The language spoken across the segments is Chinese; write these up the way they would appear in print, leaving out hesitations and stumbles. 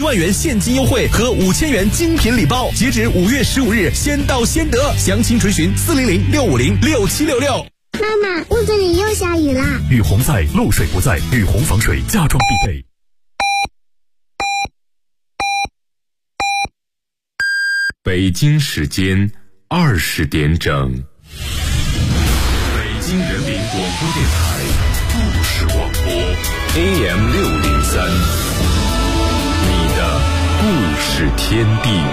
1万元现金优惠和5000元精品礼包，截止5月15日，先到先得。详情垂询400-650-6766。 妈妈，屋子里又下雨啦！ 雨洪在，漏水不在，雨洪防水家装必备。 北京时间20点整，北京人民广播电台故事广播 AM603，你的故事天地。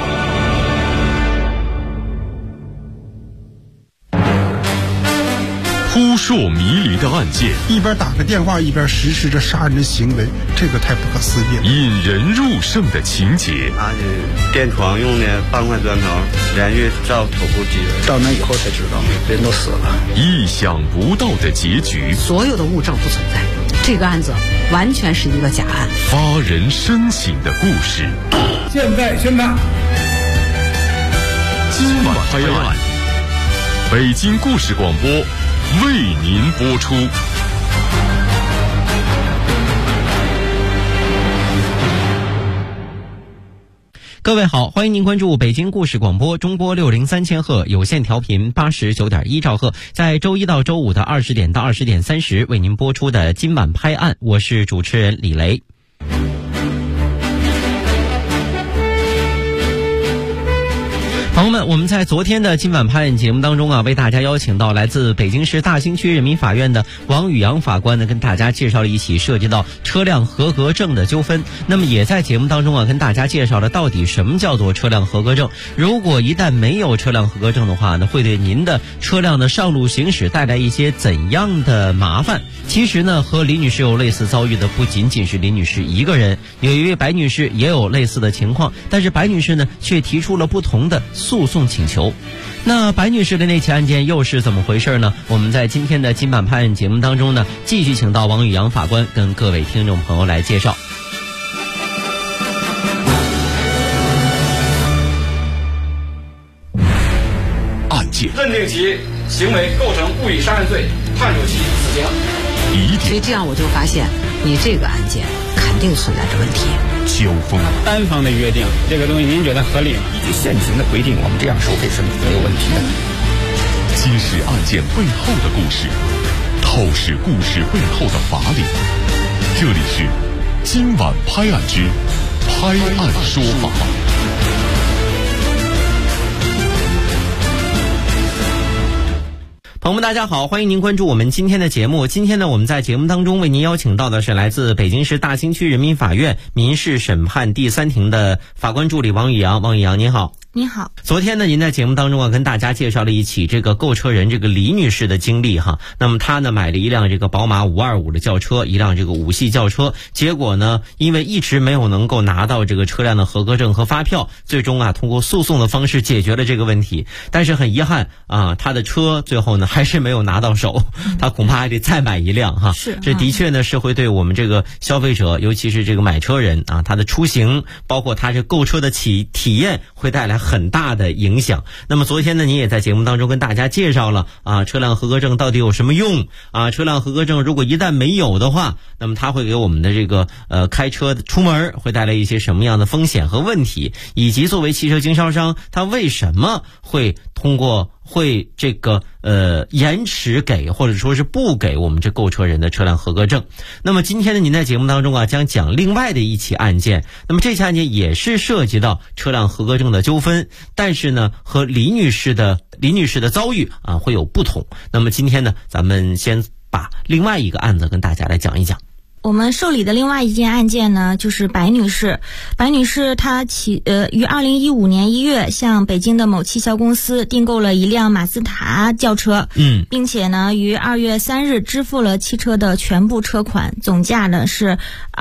扑朔迷离的案件， 一边打个电话一边实施着杀人的行为，这个太不可思议了。 引人入胜的情节， 他是电床用的半块砖头连续照头部击人， 到那以后才知道人都死了。 意想不到的结局， 所有的物证不存在，这个案子完全是一个假案。 发人深省的故事， 现在宣判。 今晚拍案，北京故事广播为您播出。 各位好，欢迎您关注北京故事广播中波603千赫有线调频89.1兆赫，在周一到周五的20点到20点30为您播出的今晚拍案，我是主持人李雷。朋友们，我们在昨天的今晚拍案节目当中为大家邀请到来自北京市大兴区人民法院的王宇阳法官呢，跟大家介绍了一起涉及到车辆合格证的纠纷。那么也在节目当中跟大家介绍了到底什么叫做车辆合格证。如果一旦没有车辆合格证的话呢，会对您的车辆的上路行驶带来一些怎样的麻烦？其实呢，和李女士有类似遭遇的不仅仅是李女士一个人，有一位白女士也有类似的情况，但是白女士呢却提出了不同的诉讼请求。那白女士的那起案件又是怎么回事呢？我们在今天的今晚拍案节目当中呢，继续请到王宇阳法官跟各位听众朋友来介绍。 案件认定其行为构成故意杀人罪，判处其死刑。 所以这样我就发现你这个案件肯定存在着问题。 交锋， 单方的约定这个东西您觉得合理吗？ 依据现行的规定，我们这样收费是没有问题的。 揭示案件背后的故事，透视故事背后的法理。这里是今晚拍案之拍案说法。 朋友们大家好，欢迎您关注我们今天的节目。今天呢，我们在节目当中为您邀请到的是来自北京市大兴区人民法院民事审判第3庭的法官助理王宇阳。王宇阳您好。 你好。 昨天呢，您在节目当中跟大家介绍了一起这个购车人这个李女士的经历哈。那么她呢买了一辆这个宝马525的轿车，一辆这个5系轿车，结果呢因为一直没有能够拿到这个车辆的合格证和发票，最终通过诉讼的方式解决了这个问题。但是很遗憾她的车最后呢还是没有拿到手，她恐怕还得再买一辆哈。 是， 这的确呢是会对我们这个消费者，尤其是这个买车人他的出行，包括他这购车的体验会带来很大的影响。那么昨天呢，你也在节目当中跟大家介绍了车辆合格证到底有什么用车辆合格证如果一旦没有的话，那么它会给我们的这个开车出门会带来一些什么样的风险和问题，以及作为汽车经销商，它为什么会这个延迟给或者说是不给我们这购车人的车辆合格证。那么今天呢，您在节目当中将讲另外的一起案件。那么这起案件也是涉及到车辆合格证的纠纷，但是呢和李女士的遭遇会有不同。那么今天呢，咱们先把另外一个案子跟大家来讲一讲。 我们受理的另外一件案件呢，就是白女士。白女士她于2015年1月向北京的某汽销公司订购了一辆马自达轿车，并且呢于2月3日支付了汽车的全部车款，总价呢是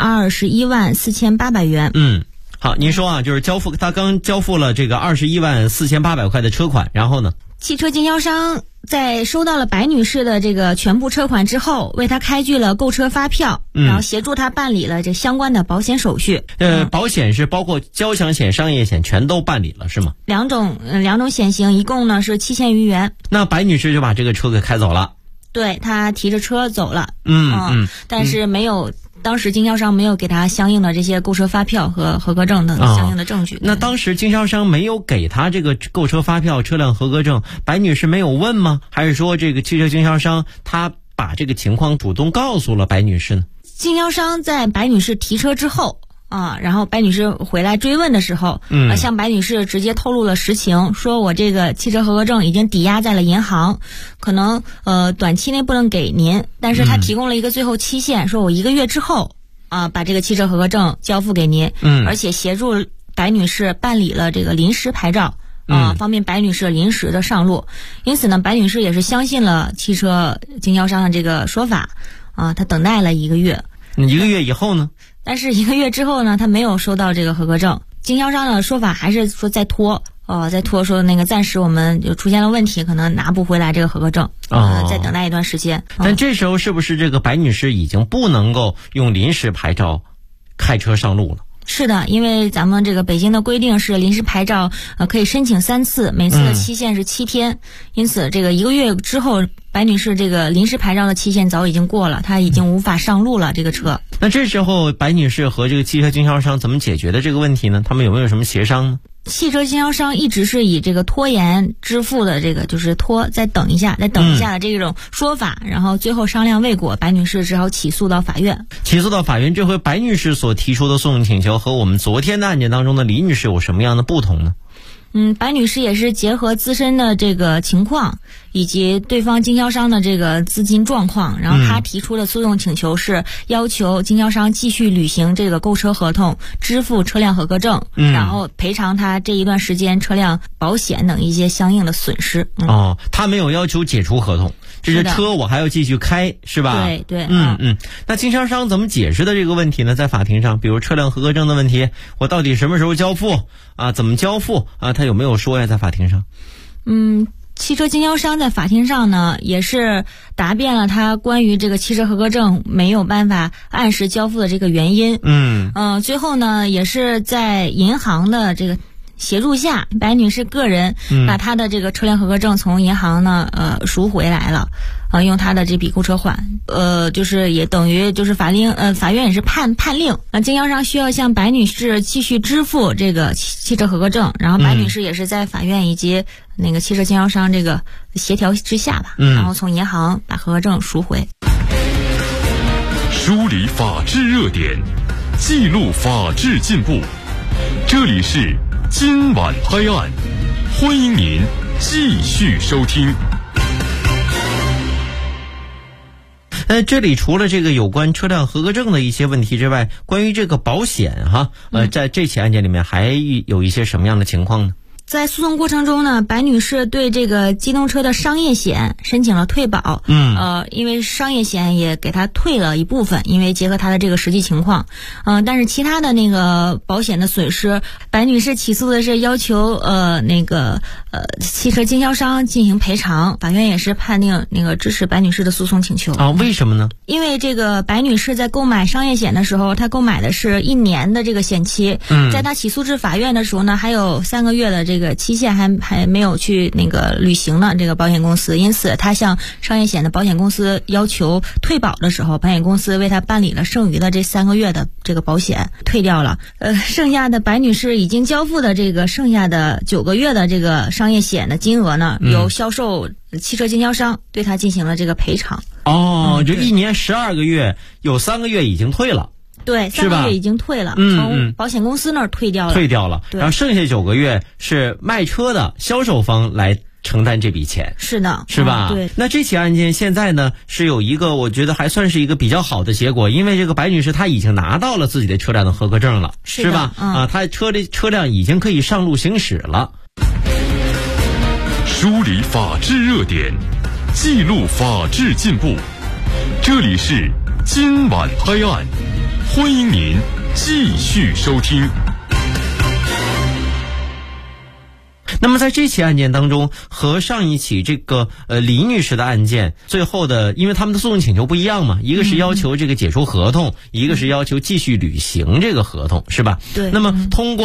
21万4800元。 好，您说就是他刚交付了这个21万4800块的车款，然后呢？ 汽车经销商在收到了白女士的这个全部车款之后，为她开具了购车发票，然后协助她办理了这相关的保险手续。 保险是包括交强险、商业险全都办理了是吗？ 两种险型，一共呢是7000余元。 那白女士就把这个车给开走了。 对，她提着车走了。但是没有当时经销商没有给他相应的这些购车发票和合格证等相应的证据。 那当时经销商没有给他这个购车发票、车辆合格证，白女士没有问吗？还是说这个汽车经销商他把这个情况主动告诉了白女士呢？ 经销商在白女士提车之后然后白女士回来追问的时候，向白女士直接透露了实情，说我这个汽车合格证已经抵押在了银行，可能短期内不能给您，但是他提供了一个最后期限，说我1个月之后把这个汽车合格证交付给您，而且协助白女士办理了这个临时牌照，方便白女士临时的上路。因此呢，白女士也是相信了汽车经销商的这个说法，她等待了1个月。 1个月以后呢？ 但是1个月之后呢，她没有收到这个合格证，经销商的说法还是说在拖，说那个暂时我们就出现了问题，可能拿不回来这个合格证，再等待一段时间。 但这时候是不是这个白女士已经不能够用临时牌照开车上路了？ 是的，因为咱们这个北京的规定是临时牌照可以申请3次，每次的期限是7天，因此这个1个月之后，白女士这个临时牌照的期限早已经过了，她已经无法上路了这个车。 那这时候白女士和这个汽车经销商怎么解决的这个问题呢？他们有没有什么协商呢？ 汽车经销商一直是以这个拖延支付的这个就是再等一下的这种说法，然后最后商量未果，白女士只好起诉到法院。 这回白女士所提出的诉讼请求和我们昨天的案件当中的李女士有什么样的不同呢？ 白女士也是结合自身的这个情况以及对方经销商的这个资金状况，然后她提出的诉讼请求是要求经销商继续履行这个购车合同，支付车辆合格证，然后赔偿她这一段时间车辆保险等一些相应的损失。 她没有要求解除合同，这是车我还要继续开，是吧？ 对。 那经销商怎么解释的这个问题呢？在法庭上，比如车辆合格证的问题，我到底什么时候交付怎么交付他有没有说呀？在法庭上汽车经销商在法庭上呢，也是答辩了他关于这个汽车合格证没有办法按时交付的这个原因。最后呢，也是在银行的这个协助下，白女士个人把她的这个车辆合格证从银行呢赎回来了，用她的这笔购车款，就是也等于就是法院也是判令，经销商需要向白女士继续支付这个汽车合格证，然后白女士也是在法院以及那个汽车经销商这个协调之下吧，然后从银行把合格证赎回。 梳理法治热点，记录法治进步，这里是今晚拍案，欢迎您继续收听。 这里除了这个有关车辆合格证的一些问题之外，关于这个保险在这起案件里面还有一些什么样的情况呢？ 在诉讼过程中呢，白女士对这个机动车的商业险申请了退保。因为商业险也给她退了一部分，因为结合她的这个实际情况。但是其他的那个保险的损失，白女士起诉的是要求汽车经销商进行赔偿，法院也是判定支持白女士的诉讼请求。 为什么呢？ 因为这个白女士在购买商业险的时候，她购买的是1年的这个险期，在她起诉至法院的时候呢，还有3个月的这个期限还没有去履行呢，这个保险公司，因此她向商业险的保险公司要求退保的时候，保险公司为她办理了剩余的这3个月的这个保险退掉了，剩下的白女士已经交付的这个剩下的9个月的这个商业险的金额呢，由销售汽车经销商对她进行了这个赔偿。 就1年12个月，有3个月已经退了。 对，3个月已经退了，从保险公司那儿退掉了， 然后剩下9个月是卖车的销售方来承担这笔钱。 是的， 是吧？ 对。 那这起案件现在呢是有一个我觉得还算是一个比较好的结果，因为这个白女士她已经拿到了自己的车辆的合格证了，是吧？她车辆已经可以上路行驶了。 梳理法治热点，记录法治进步，这里是今晚拍案，欢迎您继续收听。 那么在这起案件当中，和上一起这个李女士的案件，最后的因为他们的诉讼请求不一样嘛，一个是要求这个解除合同，一个是要求继续履行这个合同，是吧？ 对。 那么通过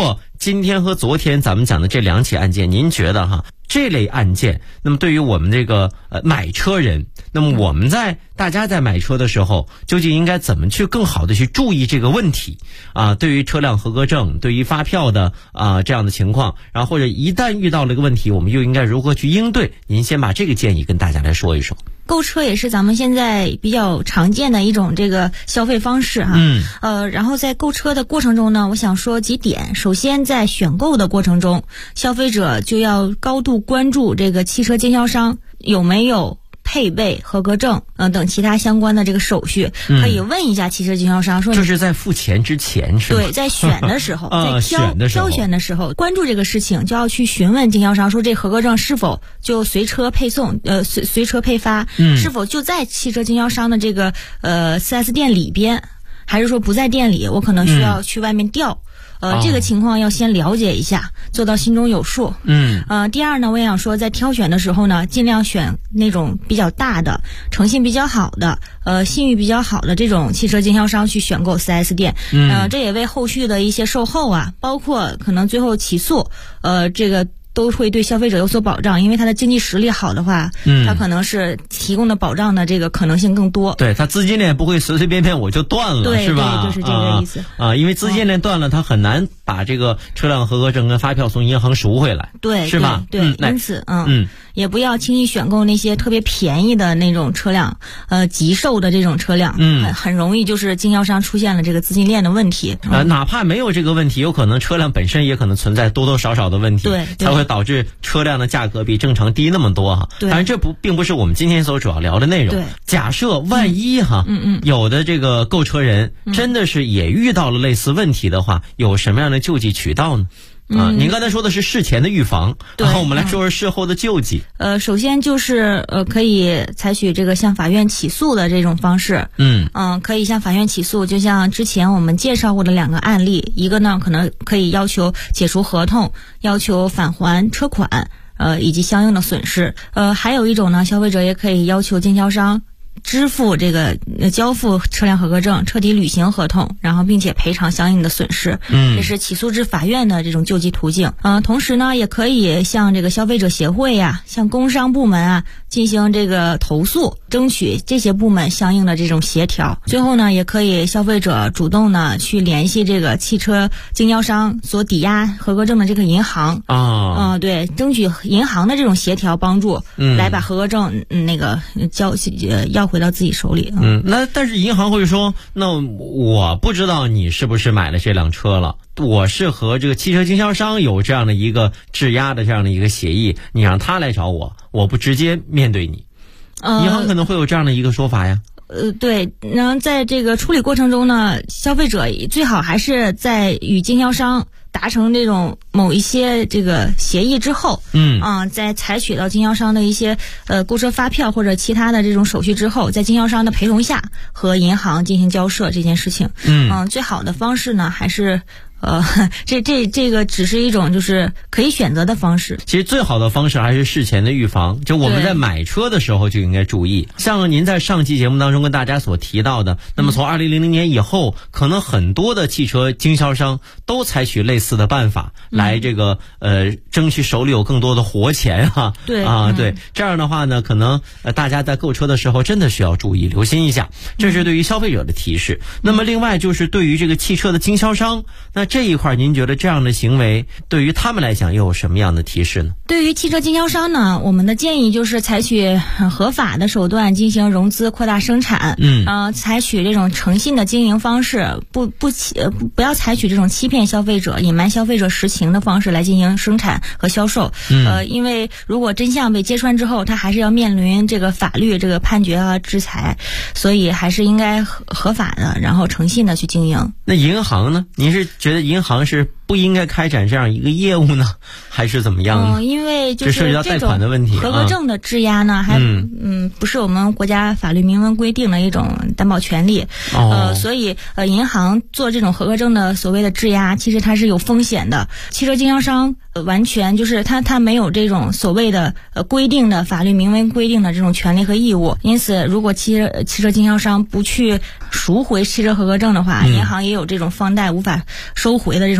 今天和昨天咱们讲的这2起案件，您觉得哈这类案件，那么对于我们这个买车人，那么我们大家在买车的时候，究竟应该怎么去更好的去注意这个问题啊？对于车辆合格证，对于发票的这样的情况，然后或者一旦遇到了一个问题，我们又应该如何去应对？您先把这个建议跟大家来说一说。 购车也是咱们现在比较常见的一种这个消费方式哈。然后在购车的过程中呢，我想说几点。首先，在选购的过程中，消费者就要高度关注这个汽车经销商有没有配备合格证等其他相关的这个手续，可以问一下汽车经销商说， 就是在付钱之前是吗？ 对，在选的时候在挑选的时候关注这个事情，就要去询问经销商说这合格证是否就随车配送随车配发，是否就在汽车经销商的这个4S 店里边，还是说不在店里，我可能需要去外面调。这个情况要先了解一下，做到心中有数。第二呢，我也想说，在挑选的时候呢，尽量选那种比较大的、诚信比较好的、信誉比较好的这种汽车经销商去选购 4S 店。这也为后续的一些售后啊，包括可能最后起诉，这个都会对消费者有所保障，因为他的经济实力好的话，他可能是提供的保障的这个可能性更多。 对，他资金链不会随随便便我就断了， 对， 是吧？ 对，就是这个意思因为资金链断了，他很难把这个车辆合格证跟发票从银行赎回来， 对， 是吧？ 对，因此也不要轻易选购那些特别便宜的那种车辆，急售的这种车辆，很容易就是经销商出现了这个资金链的问题。 哪怕没有这个问题，有可能车辆本身也可能存在多多少少的问题， 对， 才会导致车辆的价格比正常低那么多哈。当然这并不是我们今天所主要聊的内容。 对， 假设万一有的这个购车人真的是也遇到了类似问题的话，有什么样的救济渠道呢？您刚才说的是事前的预防，然后我们来说说事后的救济。 首先就是可以采取这个向法院起诉的这种方式。可以向法院起诉，就像之前我们介绍过的2个案例，一个呢可能可以要求解除合同，要求返还车款，以及相应的损失。还有一种呢，消费者也可以要求经销商支付这个交付车辆合格证，彻底履行合同，然后并且赔偿相应的损失。这是起诉至法院的这种救济途径。同时呢，也可以向这个消费者协会呀，向工商部门啊进行这个投诉，争取这些部门相应的这种协调。最后呢，也可以消费者主动呢去联系这个汽车经销商所抵押合格证的这个银行对，争取银行的这种协调帮助，来把合格证那个要回到自己手里。 那但是银行会说，那我不知道你是不是买了这辆车了，我是和这个汽车经销商有这样的一个质押的这样的一个协议，你让他来找我，我不直接面对你。银行可能会有这样的一个说法呀。 对，然后在这个处理过程中呢，消费者最好还是在与经销商达成这种某一些这个协议之后，在采取到经销商的一些购车发票或者其他的这种手续之后，在经销商的陪同下和银行进行交涉这件事情。最好的方式呢，还是这个只是一种就是可以选择的方式。 其实最好的方式还是事前的预防，就我们在买车的时候就应该注意。像您在上期节目当中跟大家所提到的，那么从2000年以后，可能很多的汽车经销商都采取类似的办法来这个争取手里有更多的活钱啊。对，这样的话呢，可能大家在购车的时候真的需要注意留心一下，这是对于消费者的提示。那么另外就是对于这个汽车的经销商，那这一块您觉得这样的行为对于他们来讲又有什么样的提示呢？ 对于汽车经销商呢，我们的建议就是采取合法的手段进行融资扩大生产，采取这种诚信的经营方式，不要采取这种欺骗消费者、隐瞒消费者实情的方式来进行生产和销售。因为如果真相被揭穿之后，他还是要面临这个法律这个判决和制裁，所以还是应该合法的，然后诚信的去经营。 那银行呢？您是觉得银行是不应该开展这样一个业务呢，还是怎么样呢？ 因为就是涉及到贷款的问题， 合格证的质押呢，还不是我们国家法律明文规定的一种担保权利。所以银行做这种合格证的所谓的质押，其实它是有风险的。汽车经销商完全就是他没有这种所谓的规定的法律明文规定的这种权利和义务。因此，如果汽车经销商不去赎回汽车合格证的话，银行也有这种放贷无法收回的这种风险。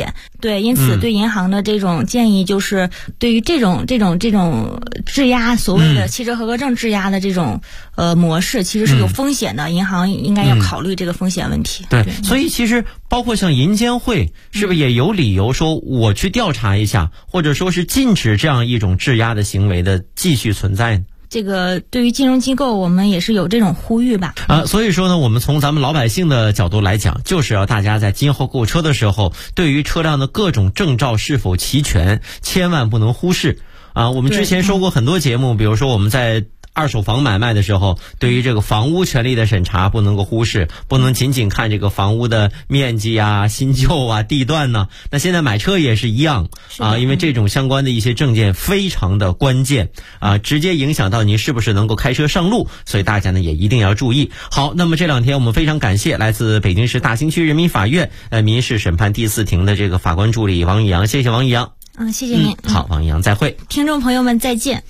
险。对，因此对银行的这种建议就是，对于这种质押，所谓的汽车合格证质押的这种模式，其实是有风险的，银行应该要考虑这个风险问题。 对，所以其实包括像银监会，是不是也有理由说我去调查一下，或者说是禁止这样一种质押的行为的继续存在呢？ 这个对于金融机构，我们也是有这种呼吁吧。 所以说呢，我们从咱们老百姓的角度来讲，就是要大家在今后购车的时候，对于车辆的各种证照是否齐全，千万不能忽视。我们之前说过很多节目，比如说我们在二手房买卖的时候，对于这个房屋权利的审查不能够忽视，不能仅仅看这个房屋的面积啊、新旧啊、地段呢。那现在买车也是一样因为这种相关的一些证件非常的关键直接影响到您是不是能够开车上路，所以大家呢也一定要注意。好，那么这两天我们非常感谢来自北京市大兴区人民法院民事审判第4庭的这个法官助理王宇阳，谢谢王宇阳。 谢谢您。 好，王宇阳再会。 听众朋友们再见。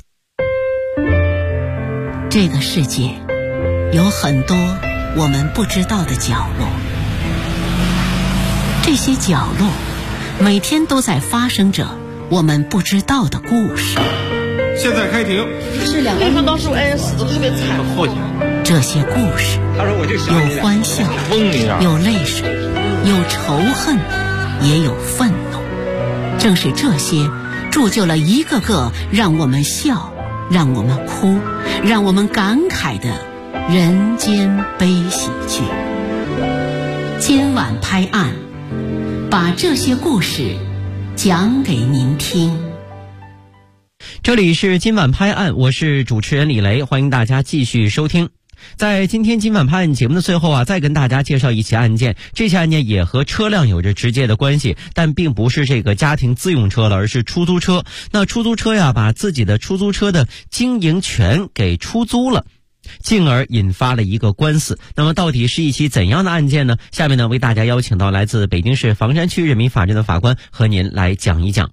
这个世界有很多我们不知道的角落，这些角落每天都在发生着我们不知道的故事。 现在开庭。 是2个人当时死得特别惨。 这些故事有欢笑，有泪水，有仇恨，也有愤怒。正是这些铸就了一个个让我们笑，让我们哭，让我们感慨的人间悲喜剧。今晚拍案，把这些故事讲给您听。 这里是今晚拍案，我是主持人李雷，欢迎大家继续收听。在今天今晚拍案节目的最后再跟大家介绍一起案件。这起案件也和车辆有着直接的关系，但并不是这个家庭自用车了，而是出租车。那出租车把自己的出租车的经营权给出租了，进而引发了一个官司。那么到底是一起怎样的案件呢？下面呢，为大家邀请到来自北京市房山区人民法院的法官和您来讲一讲。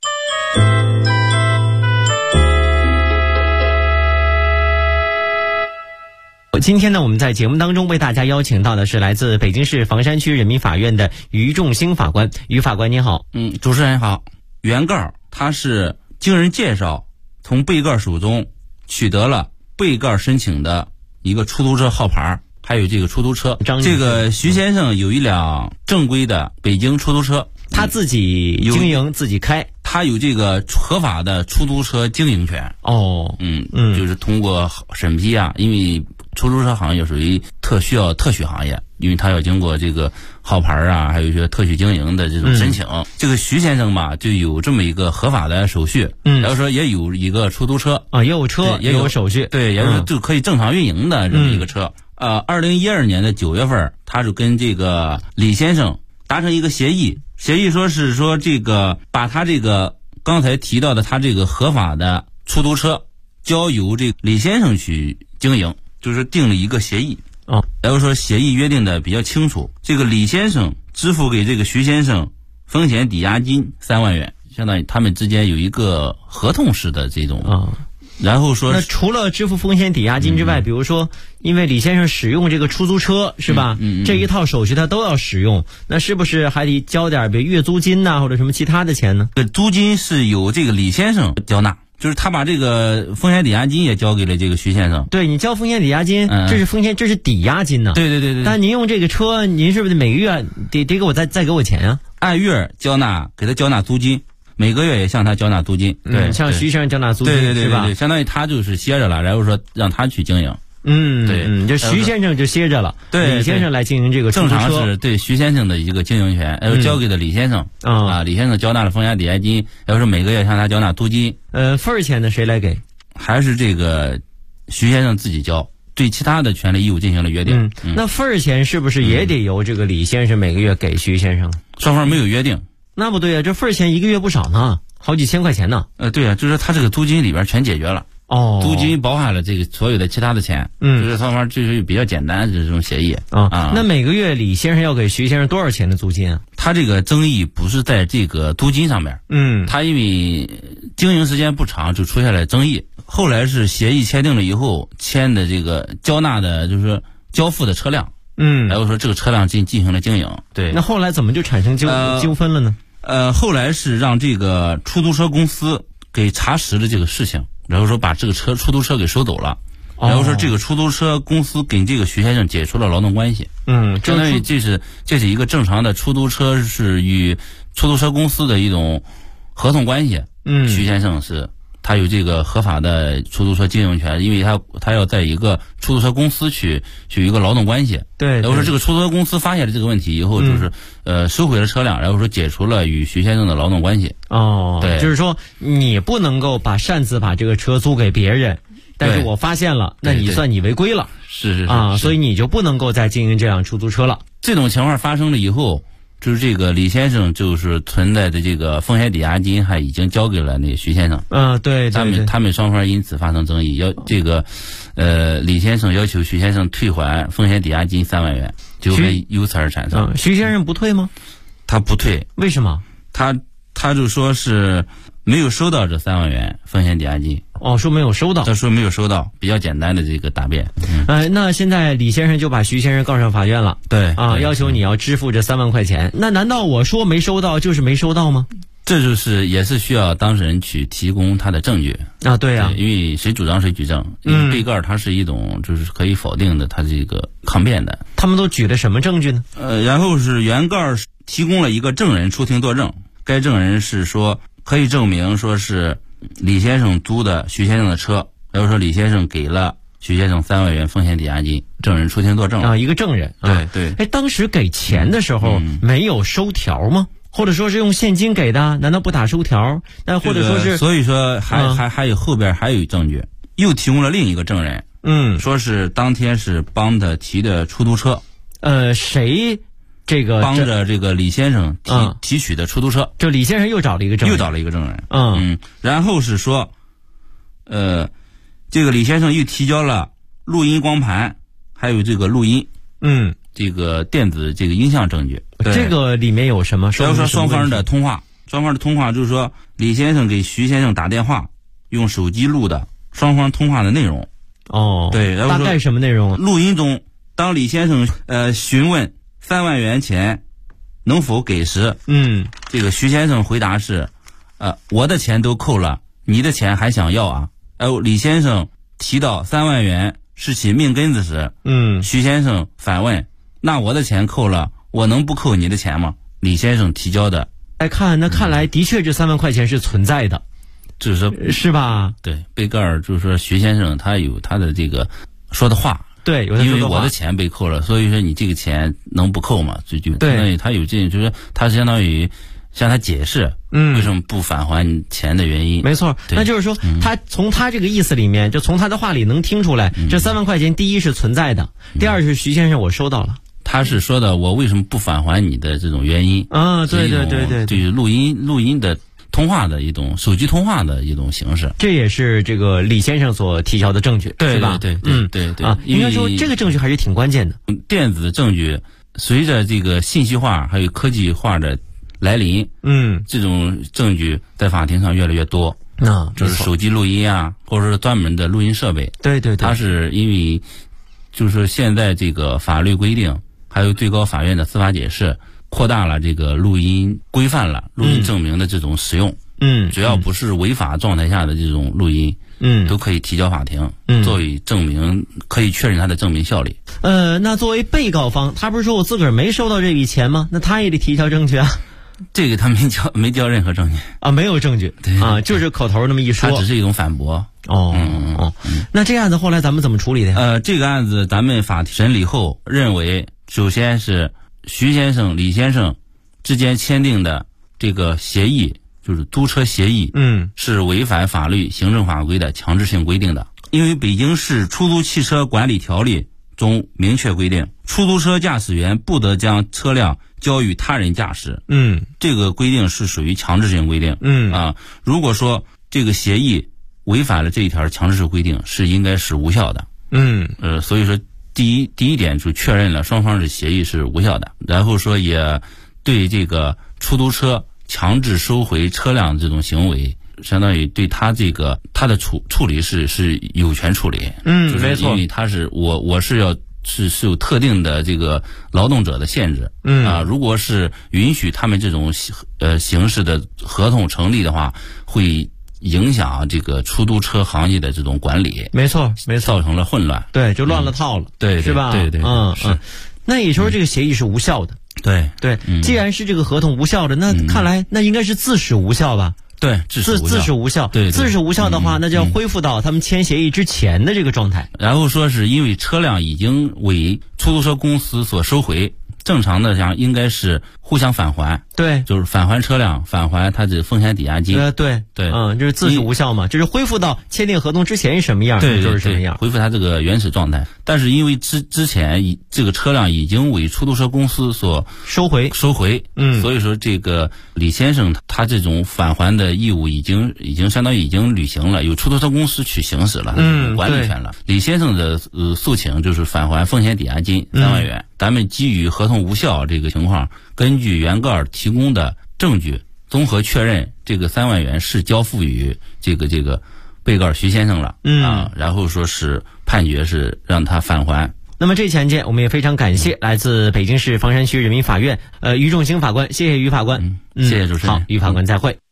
今天呢，我们在节目当中为大家邀请到的是来自北京市房山区人民法院的于仲兴法官。于法官您好。 主持人好。原告他是经人介绍从被告手中取得了被告申请的一个出租车号牌，还有这个出租车。这个徐先生有一辆正规的北京出租车， 他自己经营自己开， 他有这个合法的出租车经营权。就是通过审批因为出租车行业属于需要特许行业，因为他要经过这个号牌还有一些特许经营的这种申请。这个徐先生就有这么一个合法的手续，然后说也有一个出租车也有车也有手续， 对，也就可以正常运营的这么一个车。2012年的9月份，他就跟这个李先生达成一个协议说是说这个把他这个刚才提到的他这个合法的出租车交由这个李先生去经营，就是定了一个协议。然后说协议约定的比较清楚，这个李先生支付给这个徐先生风险抵押金3万元，相当于他们之间有一个合同式的这种。然后说， 那除了支付风险抵押金之外，比如说因为李先生使用这个出租车是吧，这一套手续他都要使用，那是不是还得交点比如月租金或者什么其他的钱呢？ 租金是由这个李先生交纳，就是他把这个风险抵押金也交给了这个徐先生。 对，你交风险抵押金，这是抵押金呢。 对。 但您用这个车，您是不是每个月得给我再给我钱啊？ 按月交纳，给他交纳租金，每个月也向他交纳租金。对， 向徐先生交纳租金， 对， 是吧？ 相当于他就是歇着了，然后说让他去经营。 就徐先生就歇着了， 对， 李先生来经营这个出租车， 正常是对徐先生的一个经营权，然后交给了李先生。李先生交纳了风险抵押金，要是每个月向他交纳租金。 份儿钱呢谁来给？ 还是这个徐先生自己交，对其他的权利义务进行了约定。 那份儿钱是不是也得由这个李先生每个月给徐先生？ 双方没有约定。 那不对这份儿钱一个月不少呢，好几千块钱呢。 对就是他这个租金里边全解决了。租金包含了这个所有的其他的钱。就是双方就是比较简单的这种协议。 那每个月李先生要给徐先生多少钱的租金啊？ 他这个争议不是在这个租金上面。他因为经营时间不长就出现了争议，后来是协议签订了以后签的这个交纳的就是交付的车辆。然后说这个车辆进行了经营。对， 那后来怎么就产生纠纷了呢？ 后来是让这个出租车公司给查实了这个事情，然后说把这个出租车给收走了。然后说这个出租车公司跟这个徐先生解除了劳动关系，相当于这是一个正常的出租车是与出租车公司的一种合同关系。徐先生是他有这个合法的出租车经营权，因为他要在一个出租车公司去一个劳动关系。 对， 然后说这个出租车公司发现了这个问题以后，就是收回了车辆，然后说解除了与徐先生的劳动关系。对， 就是说你不能够擅自把这个车租给别人。但是我发现了，那你算你违规了， 是所以你就不能够再经营这辆出租车了。 这种情况发生了以后，就是这个李先生就是存在的这个风险抵押金还已经交给了那个徐先生。 对， 他们双方因此发生争议，要这个李先生要求徐先生退还风险抵押金3万元，纠纷由此而产生。 徐先生不退吗？ 他不退， 为什么？ 他就说是没有收到这3万元风险抵押金。 说没有收到。 他说没有收到，比较简单的这个答辩。 那现在李先生就把徐先生告上法院了。 对要求你要支付这3万块钱。那难道我说没收到就是没收到吗？ 这也是需要当事人去提供他的证据对啊， 因为谁主张谁举证。因为被告他是一种就是可以否定的，他这个抗辩的。 他们都举了什么证据呢？ 然后是原告提供了一个证人出庭作证，该证人是说可以证明说是李先生租的徐先生的车，然后说李先生给了徐先生3万元风险抵押金，证人出庭作证一个证人。 对。 当时给钱的时候没有收条吗？或者说是用现金给的？难道不打收条？或者说是， 所以说还有后边还有证据，又提供了另一个证人。说是当天是帮他提的出租车。 谁？这个帮着这个李先生提取的出租车， 就李先生又找了一个证人。 然后是说，这个李先生又提交了录音光盘，还有这个录音，这个电子这个音像证据。 这个里面有什么？ 比如说双方的通话就是说李先生给徐先生打电话，用手机录的双方通话的内容。对，然后大概什么内容？ 录音中，当李先生询问3万元钱能否给时，这个徐先生回答是，我的钱都扣了，你的钱还想要啊？李先生提到3万元是其命根子时，徐先生反问，那我的钱扣了，我能不扣你的钱吗？李先生提交的。 看来的确这3万块钱是存在的， 就是说是吧？ 对，被告就是说徐先生他有他的这个说的话。 对， 因为我的钱被扣了，所以说你这个钱能不扣吗？就相当于他有这，就是他相当于向他解释，为什么不返还钱的原因。 没错，那就是说，他从他这个意思里面，就从他的话里能听出来，这3万块钱，第一是存在的，第二是徐先生我收到了。 他是说的我为什么不返还你的这种原因。 对， 就是录音的。通话的一种手机通话的一种形式， 这也是这个李先生所提交的证据， 对吧？ 对， 应该说这个证据还是挺关键的。 电子证据随着这个信息化还有科技化的来临，这种证据在法庭上越来越多。就是手机录音啊，或者是专门的录音设备。 对， 它是因为就是现在这个法律规定，还有最高法院的司法解释。扩大了这个录音，规范了录音证明的这种使用。只要不是违法状态下的这种录音，都可以提交法庭，作为证明，可以确认他的证明效力。 那作为被告方，他不是说我自个儿没收到这笔钱吗？那他也得提交证据啊。 这个他没交任何证据啊，没有证据就是口头那么一说， 他只是一种反驳。 那这案子后来咱们怎么处理的？ 这个案子咱们法庭审理后认为，首先是徐先生、李先生之间签订的这个协议，就是租车协议，是违反法律、行政法规的强制性规定的。因为北京市出租汽车管理条例中明确规定，出租车驾驶员不得将车辆交予他人驾驶。这个规定是属于强制性规定。如果说这个协议违反了这一条强制性规定，是应该是无效的。所以说。第一点就确认了双方的协议是无效的，然后说也对这个出租车强制收回车辆这种行为，相当于对他这个他的处理是有权处理。 没错， 因为他是我是要是有特定的这个劳动者的限制。如果是允许他们这种形式的合同成立的话，会影响这个出租车行业的这种管理。 没错， 造成了混乱。 对，就乱了套了。 对， 是吧？ 对，是。 那也就是说这个协议是无效的。 对， 既然是这个合同无效的，那看来那应该是自始无效吧？ 对， 自始无效。 对， 自始无效的话，那就要恢复到他们签协议之前的这个状态。 然后说是因为车辆已经为出租车公司所收回，正常的讲应该是互相返还。 对， 就是返还车辆，返还它的风险抵押金。 对，就是自始无效嘛，就是恢复到签订合同之前是什么样，就是什么样， 恢复它这个原始状态。但是因为之前这个车辆已经为出租车公司所收回，所以说这个李先生他这种返还的义务已经相当于已经履行了，由出租车公司去行使了管理权了。李先生的诉请就是返还风险抵押金3万元。咱们基于合同无效这个情况，根据原告提供的证据，综合确认这个3万元是交付于这个被告徐先生了。然后说是判决是让他返还。 那么这起案件，我们也非常感谢来自北京市房山区人民法院于仲兴法官，谢谢于法官。 谢谢主持人。 好，于法官再会。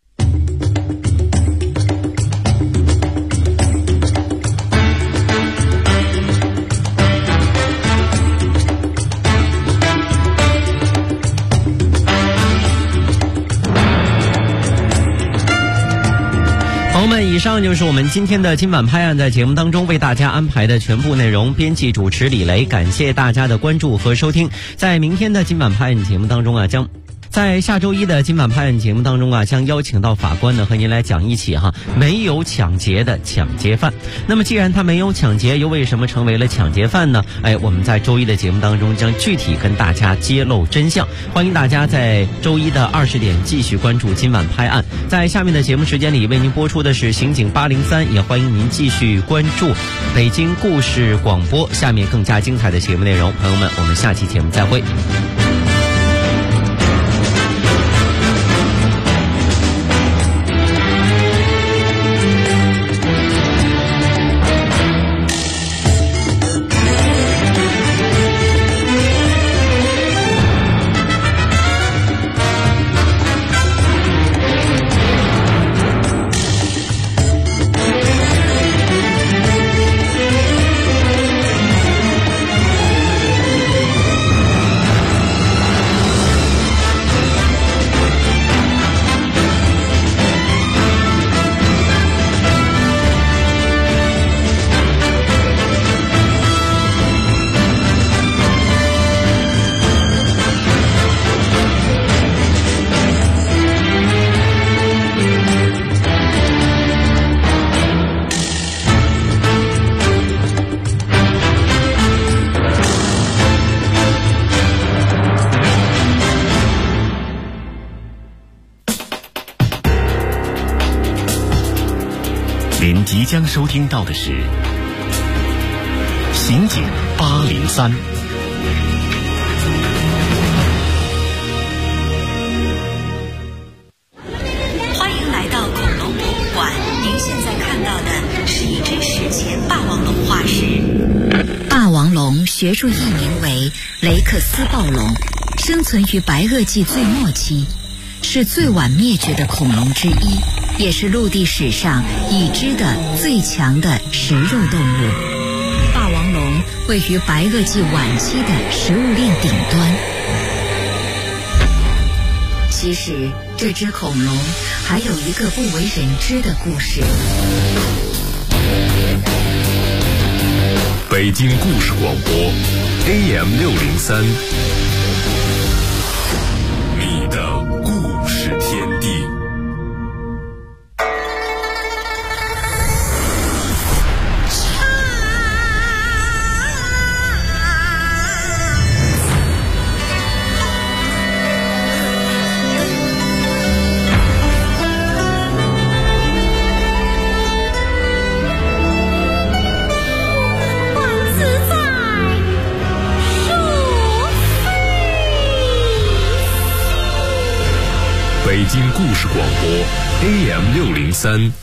朋友们，以上就是我们今天的今晚拍案在节目当中为大家安排的全部内容。编辑主持李雷，感谢大家的关注和收听。在明天的今晚拍案节目当中在下周一的今晚拍案节目当中将邀请到法官呢和您来讲一起没有抢劫的抢劫犯。那么既然他没有抢劫，又为什么成为了抢劫犯呢？我们在周一的节目当中将具体跟大家揭露真相。欢迎大家在周一的20点继续关注今晚拍案。在下面的节目时间里为您播出的是刑警803，也欢迎您继续关注北京故事广播，下面更加精彩的节目内容。朋友们，我们下期节目再会。 您即将收听到的是刑警803。 欢迎来到恐龙博物馆，您现在看到的是一只史前霸王龙化石。霸王龙学术译名为雷克斯暴龙，生存于白垩纪最末期，是最晚灭绝的恐龙之一，也是陆地史上已知的最强的食肉动物。霸王龙位于白垩纪晚期的食物链顶端。其实这只恐龙还有一个不为人知的故事。 北京故事广播 AM603，你的故事天地。北京故事广播 AM603，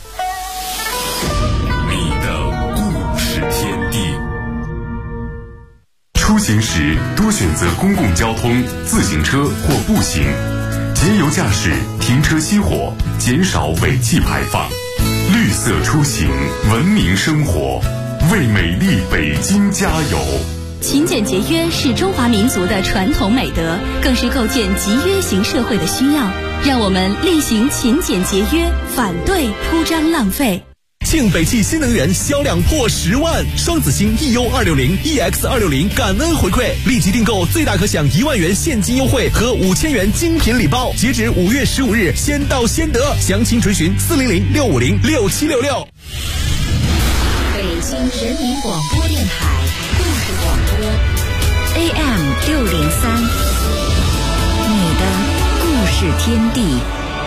你的故事天地。 行时多选择公共交通、自行车或步行，节油驾驶，停车熄火，减少尾气排放。绿色出行，文明生活，为美丽北京加油。 勤俭节约是中华民族的传统美德，更是构建集约型社会的需要。让我们厉行勤俭节约，反对铺张浪费。 庆北汽新能源销量破10万，双子星 EU260、EX260 感恩回馈，立即订购最大可享1万元现金优惠和5000元精品礼包，截止5月15日，先到先得。详情垂询400-650-6766。 北京人民广播电台故事广播 AM603，你的故事天地。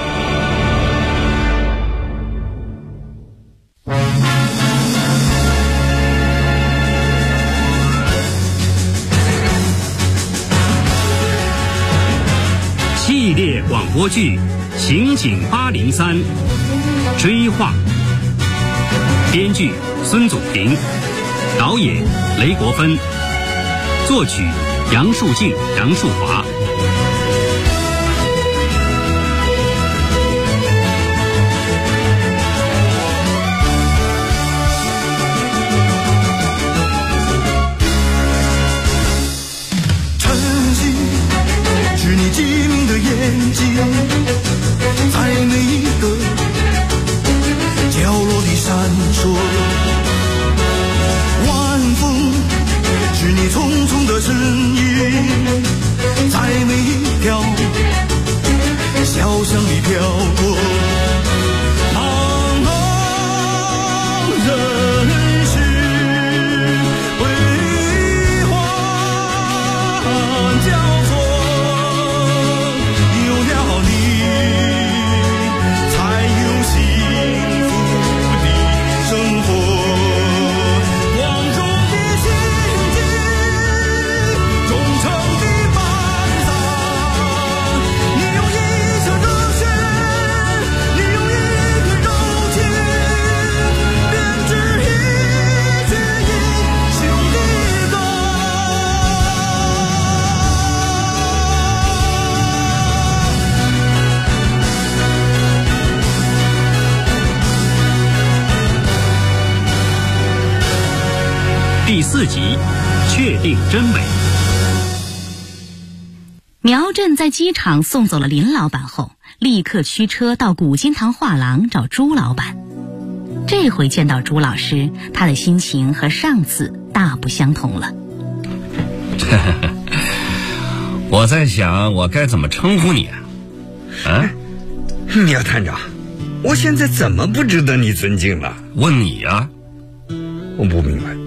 系列广播剧《刑警803》追话，编剧孙祖平，导演雷国芬，作曲杨树静、杨树华。 眼睛在每一个角落里闪烁，晚风是你匆匆的身影，在每一条小巷里飘过。茫茫人世辉煌交错， 第4集，确定真伪。 苗振在机场送走了林老板后，立刻驱车到古今堂画廊找朱老板。这回见到朱老师，他的心情和上次大不相同了。 我在想我该怎么称呼你啊？ 苗探长，我现在怎么不值得你尊敬了？ 问你啊， 我不明白。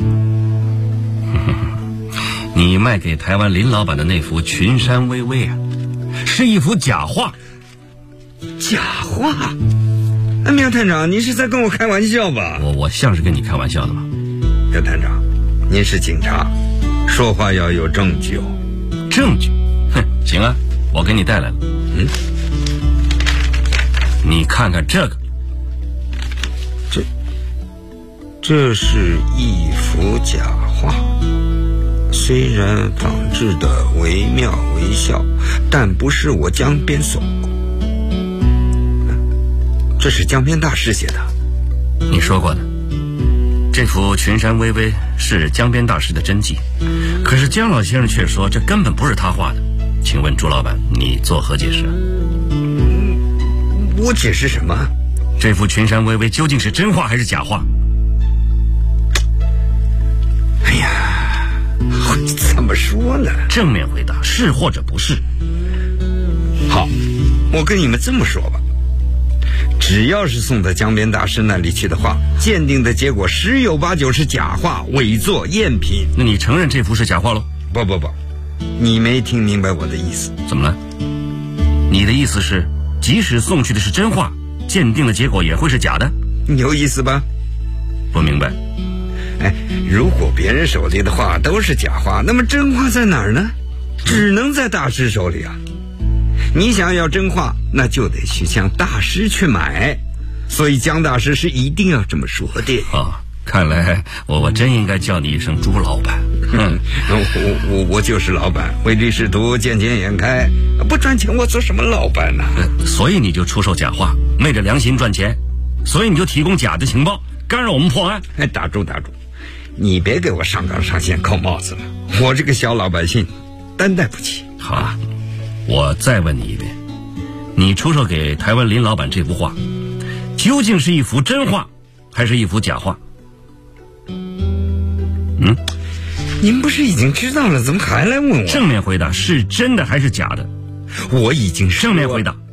你卖给台湾林老板的那幅群山巍巍啊，是一幅假画。 假画？苗探长，您是在跟我开玩笑吧？ 我像是跟你开玩笑的吗？ 苗探长，您是警察，说话要有证据哦。 证据？哼，行啊，我给你带来了。你看看这个， 这是一幅假画。虽然仿制的惟妙惟肖，但不是我江边所过。这是江边大师写的。 你说过的，这幅群山巍巍是江边大师的真迹，可是江老先生却说这根本不是他画的。请问朱老板，你作何解释？ 我解释什么？ 这幅群山巍巍究竟是真画还是假画？ 哎呀，怎么说呢？ 正面回答，是或者不是。 好，我跟你们这么说吧，只要是送到江边大师那里去的话，鉴定的结果10有8九是假画、伪作、赝品。 那你承认这幅是假画喽？ 不，你没听明白我的意思。 怎么了？你的意思是，即使送去的是真画，鉴定的结果也会是假的？ 有意思吧？ 不明白。 如果别人手里的画都是假画，那么真画在哪儿呢？只能在大师手里啊。你想要真画，那就得去向大师去买，所以江大师是一定要这么说的。 看来我真应该叫你一声朱老板。 我就是老板，唯利是图，见钱眼开，不赚钱我做什么老板呢？ 所以你就出售假话，昧着良心赚钱，所以你就提供假的情报，干扰我们破案。 打住，你别给我上纲上线扣帽子了，我这个小老百姓担待不起。 好了，我再问你一遍，你出售给台湾林老板这幅画，究竟是一幅真画，还是一幅假画？ 您不是已经知道了，怎么还来问我？ 正面回答，是真的还是假的？ 我已经说正面回答，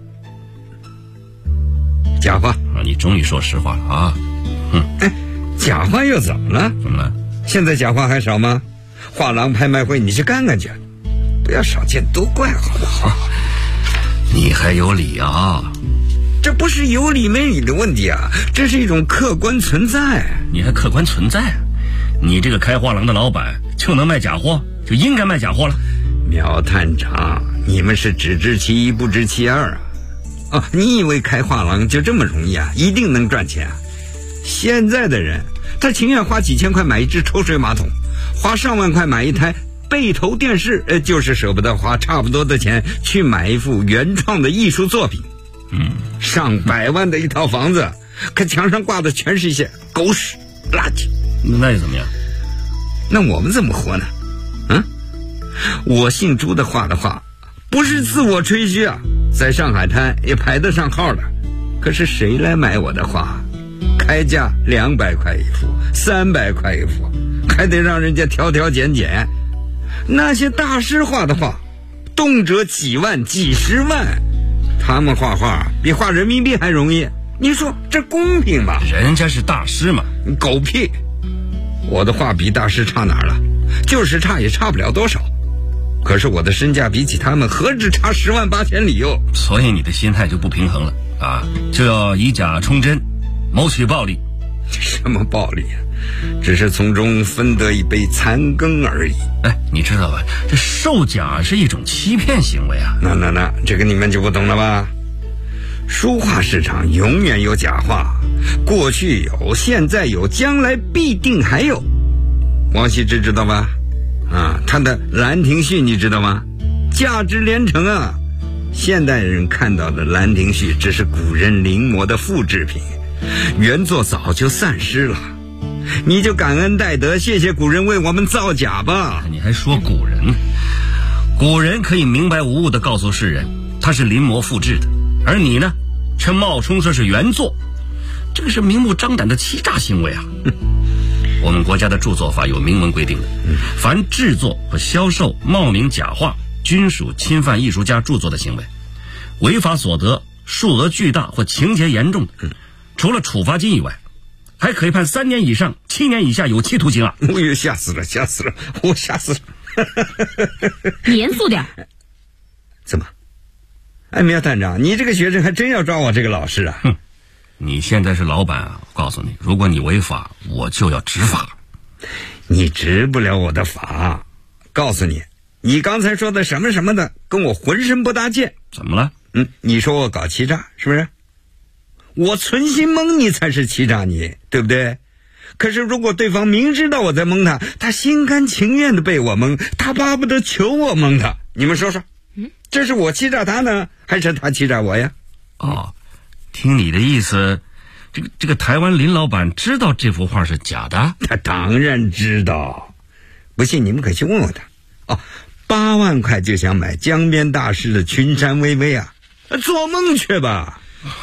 假画。 你终于说实话了啊！ 假画又怎么了？ 怎么了？ 现在假画还少吗？画廊拍卖会你去干去，不要少见多怪好不好？ 你还有理啊？ 这不是有理没理的问题啊，这是一种客观存在。 你还客观存在？你这个开画廊的老板就能卖假货，就应该卖假货了。 苗探长，你们是只知其一不知其二啊！你以为开画廊就这么容易啊？一定能赚钱啊？现在的人他情愿花几千块买一只抽水马桶，花上万块买一台背投电视，就是舍不得花差不多的钱去买一幅原创的艺术作品。上百万的一套房子，可墙上挂的全是一些狗屎垃圾。 那又怎么样？ 那我们怎么活呢？我姓朱的画的画不是自我吹嘘啊，在上海滩也排得上号的。可是谁来买我的画？开价200块一幅，300块一幅，还得让人家挑挑拣拣。那些大师画的画动辄几万几十万，他们画画比画人民币还容易，你说这公平吗？ 人家是大师嘛。 狗屁！我的画比大师差哪儿了？就是差也差不了多少。可是我的身价比起他们何止差10万8千里哟。 所以你的心态就不平衡了啊，就要以假充真，谋取暴利。 什么暴利啊？只是从中分得一杯残羹而已。 你知道吧，这售假是一种欺骗行为啊。 那这个你们就不懂了吧？书画市场永远有假画，过去有，现在有，将来必定还有。王羲之知道吧？他的《兰亭序》你知道吗？价值连城啊！现代人看到的《兰亭序》只是古人临摹的复制品，原作早就散失了。你就感恩戴德，谢谢古人为我们造假吧。 你还说古人？古人可以明白无误地告诉世人，他是临摹复制的，而你呢，却冒充说是原作，这个是明目张胆的欺诈行为啊！我们国家的著作法有明文规定的，凡制作和销售冒名假画，均属侵犯艺术家著作的行为，违法所得数额巨大或情节严重的，除了处罚金以外，还可以判3年以上7年以下有期徒刑啊！ 哎呦，吓死了，我吓死了！ 你严肃点。 怎么？苗探长，你这个学生还真要抓我这个老师啊？ 你现在是老板啊！我告诉你，如果你违法，我就要执法。 你执不了我的法。告诉你，你刚才说的什么什么的，跟我浑身不搭界。 怎么了？ 你说我搞欺诈，是不是？我存心蒙你才是欺诈你，对不对？可是如果对方明知道我在蒙他，他心甘情愿的被我蒙，他巴不得求我蒙他。你们说说，这是我欺诈他呢，还是他欺诈我呀？ 听你的意思，这个台湾林老板知道这幅画是假的？ 他当然知道，不信你们可以去问问他。8万块就想买江边大师的群山巍巍啊，做梦去吧！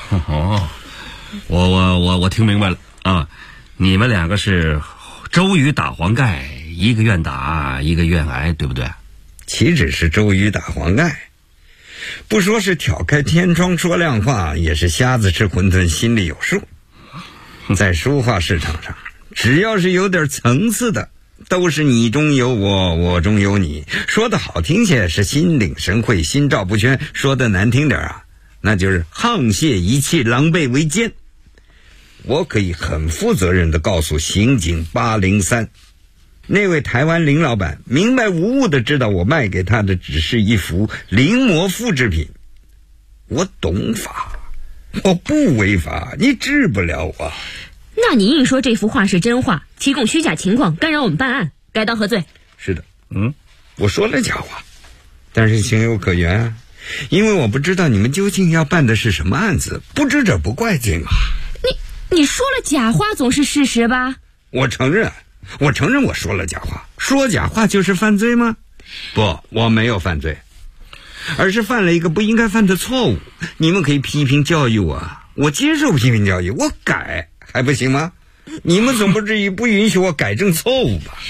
我听明白了啊，你们两个是周瑜打黄盖，一个愿打，一个愿挨，对不对？ 岂止是周瑜打黄盖，不说是挑开天窗说亮话，也是瞎子吃馄饨心里有数。在书画市场上，只要是有点层次的，都是你中有我，我中有你。说的好听些是心领神会，心照不宣；说的难听点那就是沆瀣一气，狼狈为奸。我可以很负责任地告诉刑警803，那位台湾林老板明白无误地知道我卖给他的只是一幅临摹复制品。我懂法，我不违法，你治不了我。 那你硬说这幅画是真画，提供虚假情况，干扰我们办案，该当何罪？ 是的，我说了假话，但是情有可原啊，因为我不知道你们究竟要办的是什么案子，不知者不怪罪嘛。 你说了假话总是事实吧？ 我承认我说了假话，说假话就是犯罪吗？不，我没有犯罪，而是犯了一个不应该犯的错误。你们可以批评教育我接受批评教育，我改还不行吗？你们总不至于不允许我改正错误吧？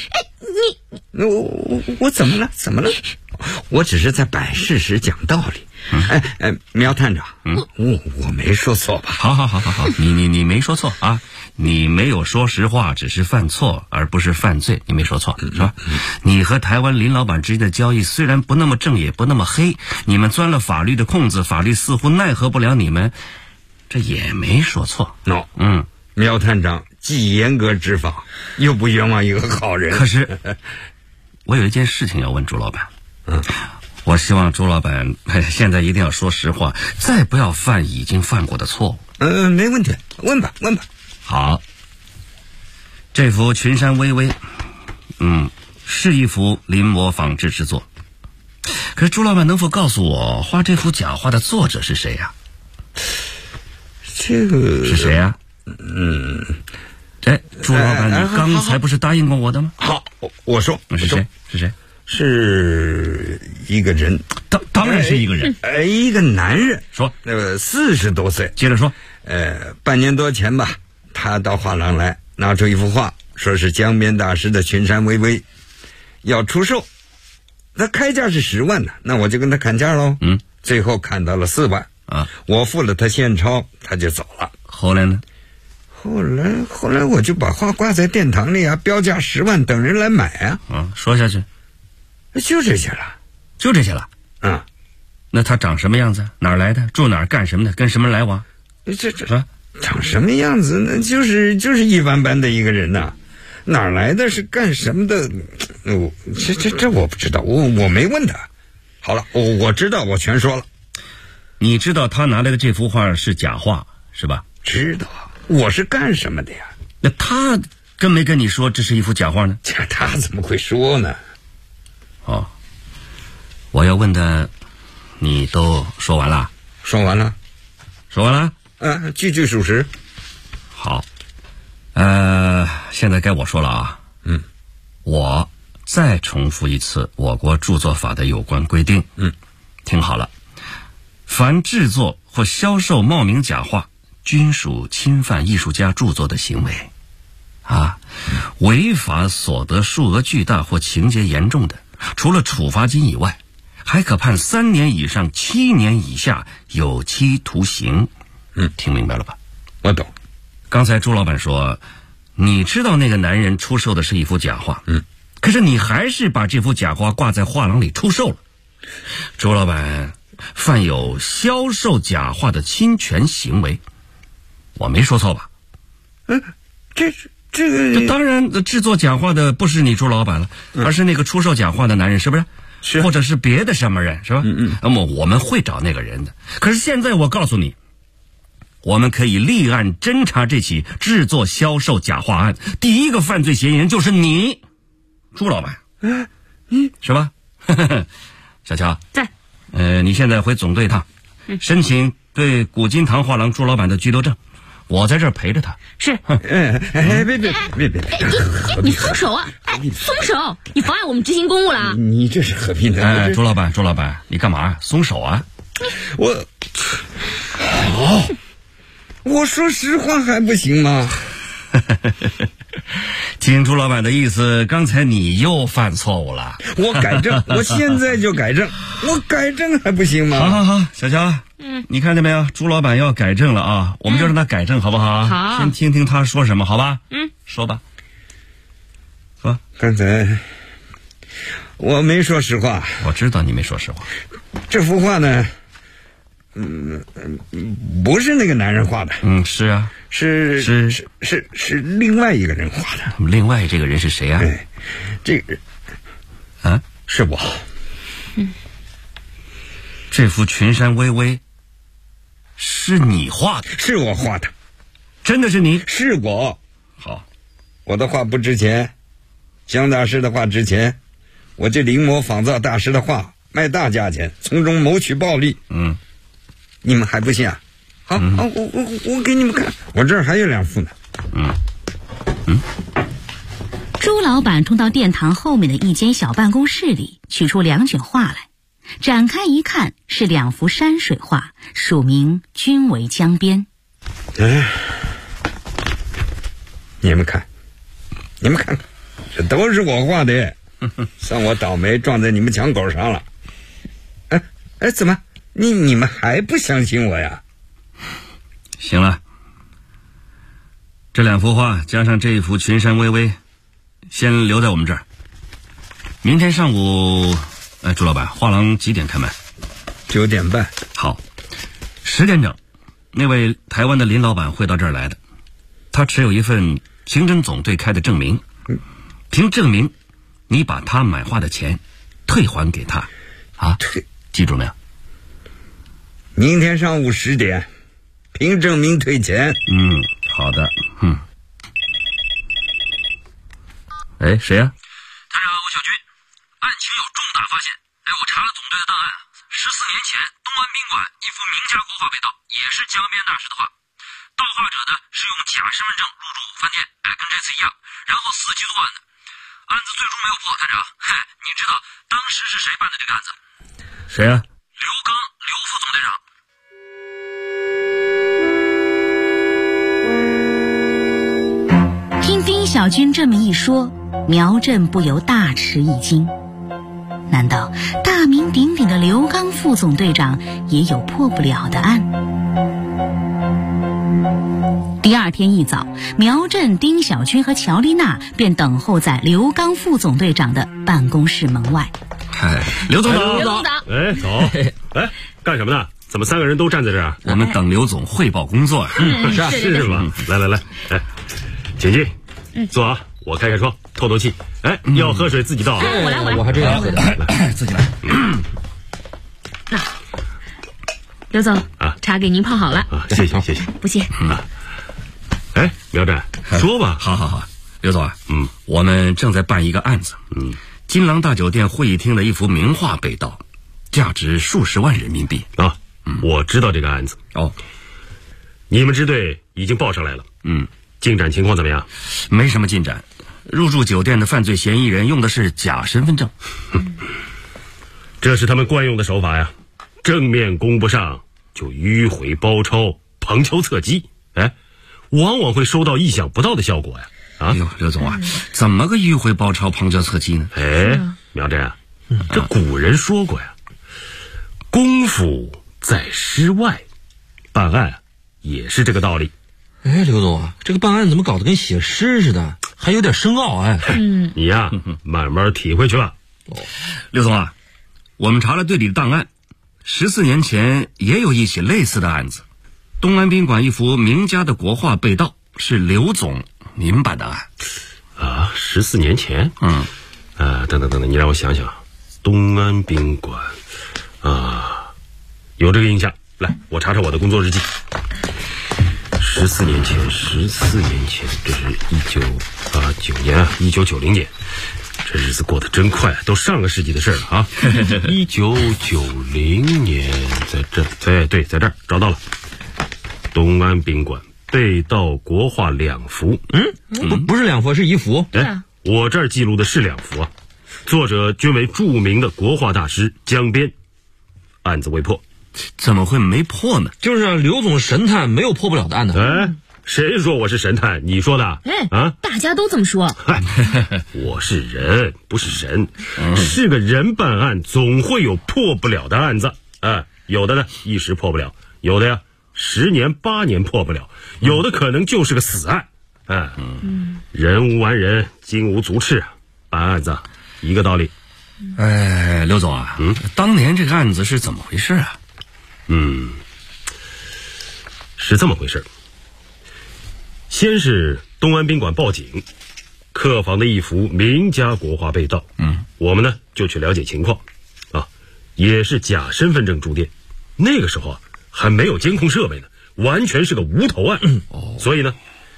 我怎么了？我只是在摆事实讲道理。苗探长，我没说错吧？ 好，你没说错啊，你没有说实话，只是犯错而不是犯罪，你没说错是吧？你和台湾林老板之间的交易虽然不那么正也不那么黑，你们钻了法律的空子，法律似乎奈何不了你们，这也没说错。 苗探长既严格执法，又不冤枉一个好人。 可是我有一件事情要问朱老板。我希望朱老板现在一定要说实话，再不要犯已经犯过的错误。 没问题，问吧。 好，这幅群山巍巍，是一幅临摹仿制之作。可是朱老板能否告诉我，画这幅假画的作者是谁呀？ 这个是谁呀？朱老板，你刚才不是答应过我的吗？ 好，我说是谁？ 是一个人， 当然是一个人， 一个男人。 说 40多岁。 接着说。 半年多前吧，他到画廊来，拿出一幅画，说是江边大师的群山巍巍，要出售。他开价是10万的，那我就跟他砍价喽。最后砍到了4万啊， 我付了他现钞，他就走了。 后来呢？ 后来我就把画挂在殿堂里啊，标价10万，等人来买啊。 说下去。 就这些了。 那他长什么样子？哪儿来的？住哪儿？干什么的？跟什么来往？ 这长什么样子？那就是一般般的一个人呐。哪儿来的？是干什么的？这我不知道，我没问他。好了，我知道，我全说了。 你知道他拿来的这幅画是假画是吧？ 知道。我是干什么的呀？ 那他跟没跟你说这是一幅假画呢？ 他怎么会说呢？ 我要问的你都说完了？ 说完了。句句属实。 好，现在该我说了啊。我再重复一次我国著作法的有关规定。听好了，凡制作或销售冒名假画，均属侵犯艺术家著作的行为违法所得数额巨大或情节严重的，除了处罚金以外，还可判3年以上7年以下有期徒刑。听明白了吧？ 我懂。 刚才朱老板说，你知道那个男人出售的是一幅假画，可是你还是把这幅假画挂在画廊里出售了。朱老板犯有销售假画的侵权行为，我没说错吧？这当然，制作假画的不是你朱老板了，而是那个出售假画的男人，是不是？ 是。 或者是别的什么人，是吧？那么我们会找那个人的。可是现在我告诉你，我们可以立案侦查这起制作销售假画案，第一个犯罪嫌疑人就是你，朱老板。是吧？小乔在。 你现在回总队一趟，申请对古今堂画廊朱老板的居留证。我在这儿陪着他。 是。 别！ 你松手啊！松手！你妨碍我们执行公务了。 你这是何必呢？ 朱老板，你干嘛？松手啊！ 我说实话还不行吗？ 听朱老板的意思，刚才你又犯错误了。 我改正，我现在就改正，我改正还不行吗？ 好，小乔，你看见没有？朱老板要改正了啊，我们就让他改正，好不好？ 好， 先听听他说什么，好吧？说吧。说， 刚才我没说实话。 我知道你没说实话。 这幅画呢，不是那个男人画的。 是啊， 是另外一个人画的。 另外这个人是谁啊？ 这个是我。 这幅群山巍巍是你画的？ 是我画的。 真的是你？ 是我。 我的画不值钱，江大师的画值钱，我这临摹仿造大师的画卖大价钱，从中谋取暴利。你们还不信啊？好，我给你们看，我这儿还有2幅呢。 朱老板冲到殿堂后面的一间小办公室里，取出2卷画来，展开一看，是2幅山水画，署名均为江边。 你们看，这都是我画的，算我倒霉撞在你们墙狗上了。怎么你们还不相信我呀？ 行了，这2幅画加上这一幅群山巍巍，先留在我们这儿。明天上午，朱老板，画廊几点开门 ？9点半。 好，10点整，那位台湾的林老板会到这儿来的，他持有一份刑侦总队开的证明，凭证明你把他买画的钱退还给他啊？记住没有？ 明天上午10点，凭证明退钱。 好的。谁呀？ 探长吴小军，案情有重大发现。我查了总队的档案，14年前东安宾馆一幅名家国画被盗，也是江边大师的画。盗画者呢是用假身份证入住饭店，跟这次一样，然后4起作案的。案子最终没有破，探长。你知道当时是谁办的这个案子？ 谁呀？ 刘刚，刘副总队长。 听丁小军这么一说，苗震不由大吃一惊。难道大名鼎鼎的刘刚副总队长也有破不了的案？第2天一早，苗震、丁小军和乔丽娜便等候在刘刚副总队长的办公室门外。 刘总， 走。干什么呢？怎么3个人都站在这儿？ 我们等刘总汇报工作。 是吧？来，请进，坐啊，我开窗，透透气。要喝水自己倒啊。 我来， 我还真要喝的， 自己来。 刘总茶给您泡好了。 谢谢。 不谢。 苗震，说吧。 好，刘总啊，我们正在办一个案子。金廊大酒店会议厅的一幅名画被盗，价值数十万人民币啊。我知道这个案子。你们支队已经报上来了。进展情况怎么样？ 没什么进展。入住酒店的犯罪嫌疑人用的是假身份证。 这是他们惯用的手法呀，正面攻不上就迂回包抄，旁敲侧击，往往会收到意想不到的效果呀。 刘总啊，怎么个迂回包抄、旁敲侧击呢？ 苗震啊，这古人说过呀，功夫在诗外，办案也是这个道理。 刘总啊，这个办案怎么搞得跟写诗似的，还有点深奥你呀，慢慢体会去吧。 刘总啊，我们查了队里的档案，14年前也有一起类似的案子，东安宾馆一幅名家的国画被盗，是刘总您办的案。 14年前？等，你让我想想，东安宾馆有这个印象。来，我查查我的工作日记。14年前，这是1989年1990年，这日子过得真快，都上个世纪的事了啊！1990年，在这，对，在这儿找到了，东安宾馆被盗国画2幅。 不是2幅，是1幅。 我这儿记录的是2幅啊，作者均为著名的国画大师江边，案子未破。 怎么会没破呢？ 就是刘总神探，没有破不了的案子。 谁说我是神探？你说的？ 大家都这么说。 我是人，不是神。是个人办案，总会有破不了的案子。有的呢一时破不了，有的呀10年8年破不了，有的可能就是个死案。人无完人，金无足赤，办案子一个道理。 刘总啊，当年这个案子是怎么回事啊？ 是这么回事。先是东安宾馆报警，客房的一幅名家国画被盗。我们呢就去了解情况，也是假身份证住店。那个时候还没有监控设备呢，完全是个无头案。所以呢，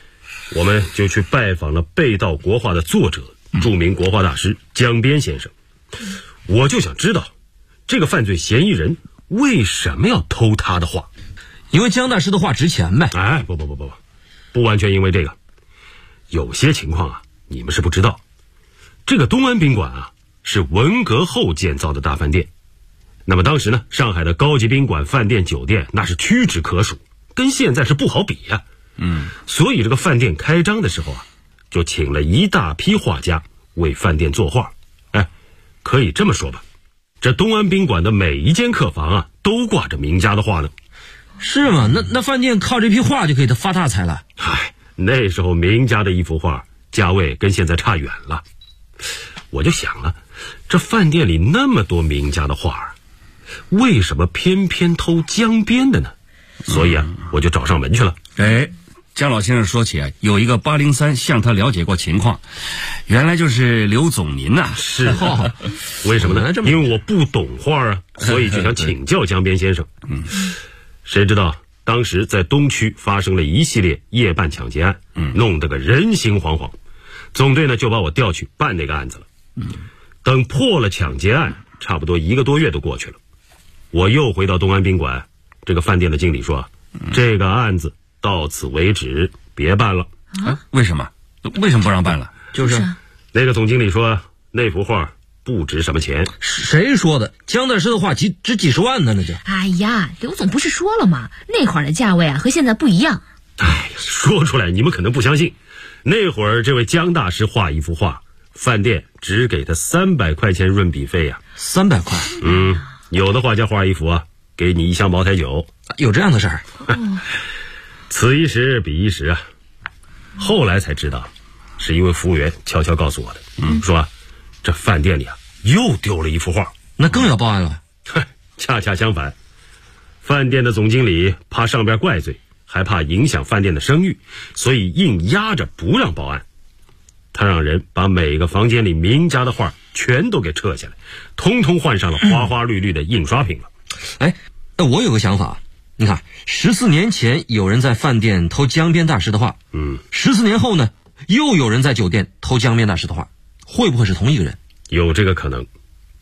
我们就去拜访了被盗国画的作者，著名国画大师江边先生。我就想知道，这个犯罪嫌疑人为什么要偷他的画？ 因为江大师的画值钱呗。 哎，不完全因为这个。有些情况啊，你们是不知道。这个东安宾馆啊，是文革后建造的大饭店。那么当时呢，上海的高级宾馆、饭店、酒店那是屈指可数，跟现在是不好比呀。所以这个饭店开张的时候啊，就请了一大批画家为饭店作画。哎，可以这么说吧，这东安宾馆的每一间客房啊，都挂着名家的画呢。 是吗？那饭店靠这批画就可以发大财了。 唉，那时候名家的一幅画价位跟现在差远了。我就想了，这饭店里那么多名家的画，为什么偏偏偷江边的呢？所以啊，我就找上门去了。 江老先生说起啊，有一个803向他了解过情况，原来就是刘总您呐。 是为什么呢？因为我不懂画啊，所以就想请教江边先生。谁知道当时在东区发生了一系列夜半抢劫案，弄得个人心惶惶。总队呢就把我调去办那个案子了。等破了抢劫案，差不多1个多月都过去了。我又回到东安宾馆，这个饭店的经理说，这个案子到此为止，别办了。 为什么不让办了？ 就是那个总经理说，那幅画不值什么钱。 谁说的？江大师的画值几十万呢，那就。 哎呀，刘总不是说了吗？那会儿的价位啊和现在不一样。 哎，说出来你们可能不相信，那会儿这位江大师画一幅画，饭店只给他300块钱润笔费呀。 300块？ 有的画家画一幅啊，给你1箱茅台酒。 有这样的事儿？ 此一时彼一时啊。后来才知道，是一位服务员悄悄告诉我的，说这饭店里啊又丢了一幅画。 那更要报案了。 恰恰相反，饭店的总经理怕上边怪罪，还怕影响饭店的声誉，所以硬压着不让报案。他让人把每个房间里名家的画全都给撤下来，通通换上了花花绿绿的印刷品了。 那我有个想法，你看14年前有人在饭店偷江边大师的画，14年后呢又有人在酒店偷江边大师的画，会不会是同一个人？ 有这个可能。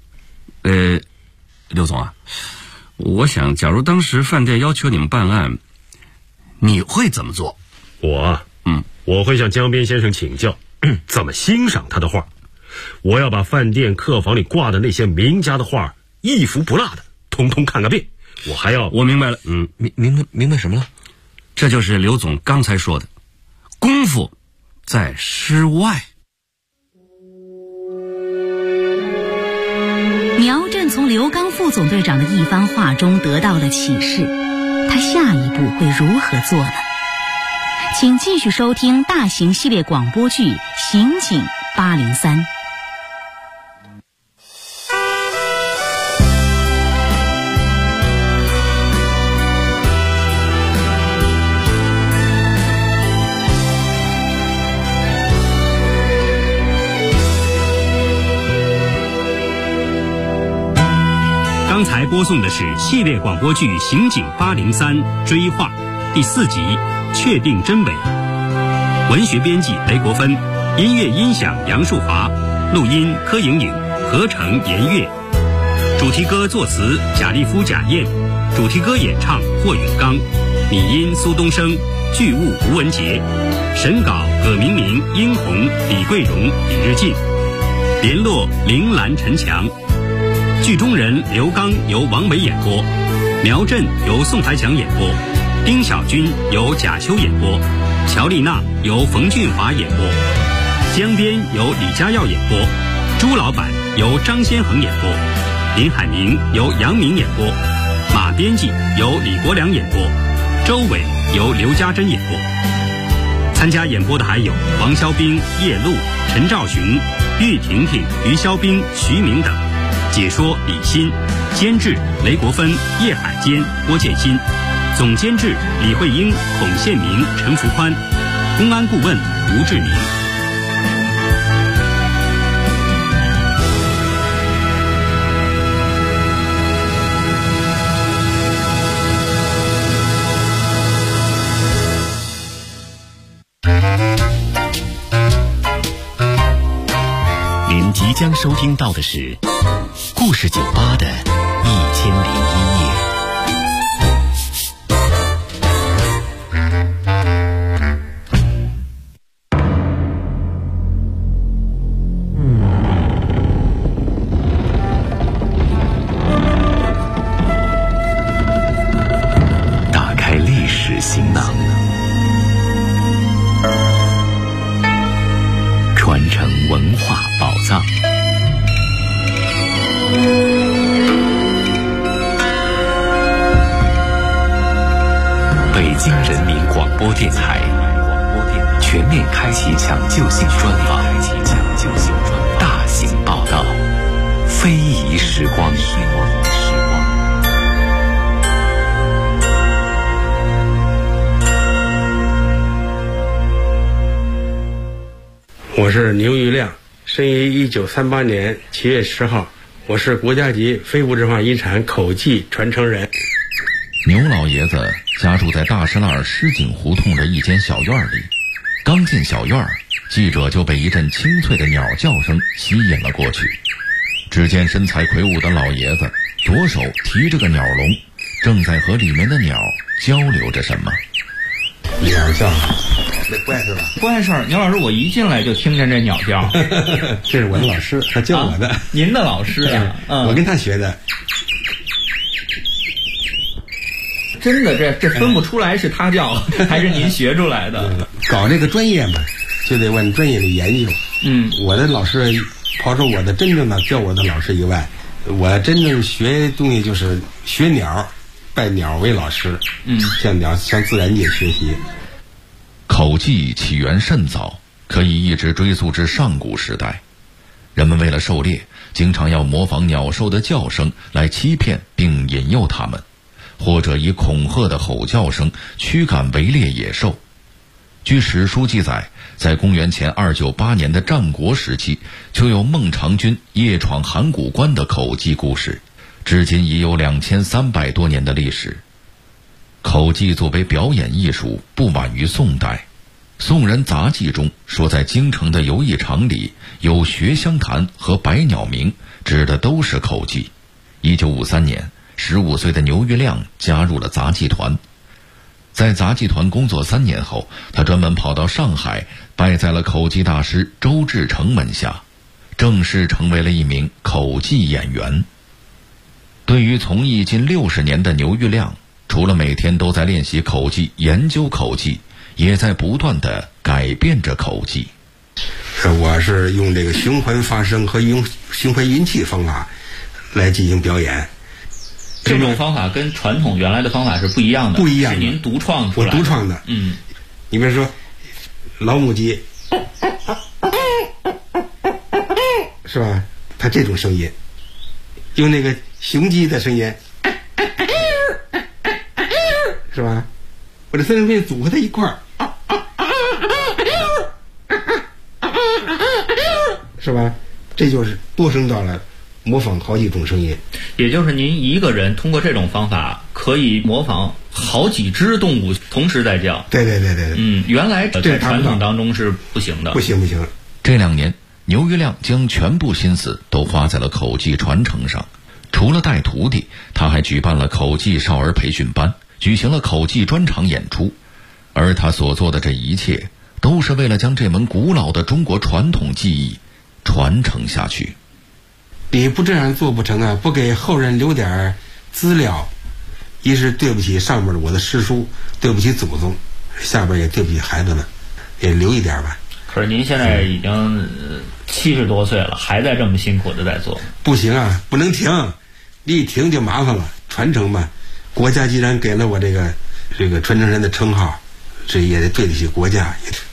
刘总啊，我想假如当时饭店要求你们办案，你会怎么做？ 我会向江边先生请教怎么欣赏他的画。我要把饭店客房里挂的那些名家的画一幅不落的通通看个遍。 我明白了。 明白什么了？ 这就是刘总刚才说的，功夫在诗外。 苗震从刘刚副总队长的一番话中得到了启示，他下一步会如何做呢？请继续收听大型系列广播剧《刑警803》。 刚才播送的是系列广播剧《刑警803追话》第4集《确定真伪》，文学编辑雷国芬，音乐音响杨树华，录音柯莹莹，合成严月，主题歌作词贾立夫、贾燕，主题歌演唱霍永刚，拟音苏东升，剧务吴文杰，审稿葛明明、殷红、李桂荣、李日进，联络铃兰、陈强。剧中人刘刚由王维演播，苗震由宋台强演播，丁小军由贾秋演播，乔丽娜由冯俊华演播，江边由李家耀演播，朱老板由张先恒演播，林海明由杨明演播，马编辑由李国良演播，周伟由刘家珍演播。参加演播的还有王肖兵、叶璐、陈兆寻、玉婷婷、于肖兵、徐明等。解说李欣，监制雷国芬、叶海坚、郭建新，总监制李慧英、孔宪明、陈福宽，公安顾问吴志明。 将收听到的是故事酒吧的1001夜。打开历史行囊，传承文化宝藏。北京人民广播电台全面开启抢救性专访，大型报道，非遗时光。 我是牛玉亮，生于1938年7月10号，我是国家级非物质文化遗产口技传承人。 牛老爷子家住在大石栏狮井胡同的一间小院里，刚进小院，记者就被一阵清脆的鸟叫声吸引了过去。只见身材魁梧的老爷子左手提着个鸟笼，正在和里面的鸟交流着什么。 鸟叫，这怪事吧？ 怪事儿，牛老师，我一进来就听见这鸟叫。 这是我的老师，他教我的。 您的老师呀？ 我跟他学的。 真的，这分不出来是他叫还是您学出来的。 搞这个专业嘛，就得往专业里研究。我的老师，抛出我的真正的教我的老师以外，我真正学东西就是学鸟，拜鸟为老师。向鸟向自然界学习。 口技起源甚早，可以一直追溯至上古时代。人们为了狩猎，经常要模仿鸟兽的叫声来欺骗并引诱它们，或者以恐吓的吼叫声驱赶围猎野兽。据史书记载，在公元前298年的战国时期，就有孟尝君夜闯函谷关的口技故事，至今已有2300多年的历史。口技作为表演艺术，不晚于宋代。宋人杂记中说，在京城的游艺场里有学香坛和百鸟鸣，指的都是口技。1953年，15岁的牛玉亮加入了杂技团。在杂技团工作3年后，他专门跑到上海，拜在了口技大师周志成门下，正式成为了一名口技演员。对于从艺近60年的牛玉亮，除了每天都在练习口技、研究口技，也在不断地改变着口技。 我是用这个循环发声和用循环音气方法来进行表演。 这种方法跟传统原来的方法是不一样的， 不一样的， 是您独创出来的。 我独创的。你比如说老母鸡，是吧？它这种声音，用那个雄鸡的声音，是吧？我这3种声音组合在一块儿，是吧？这就是多声道了，模仿好几种声音。 也就是您一个人通过这种方法可以模仿好几只动物同时在叫。 对。 原来在传统当中是不行的。 不行。 这2年，牛玉亮将全部心思都花在了口技传承上。除了带徒弟，他还举办了口技少儿培训班，举行了口技专场演出。而他所做的这一切，都是为了将这门古老的中国传统技艺传承下去。 你不这样做不成啊！不给后人留点资料，一是对不起上面的我的师叔，对不起祖宗，下边也对不起孩子们，也留一点吧。 可是您现在已经70多岁了，还在这么辛苦的在做。 不行啊，不能停，你一停就麻烦了。传承吧，国家既然给了我这个传承人的称号，这也得对得起国家。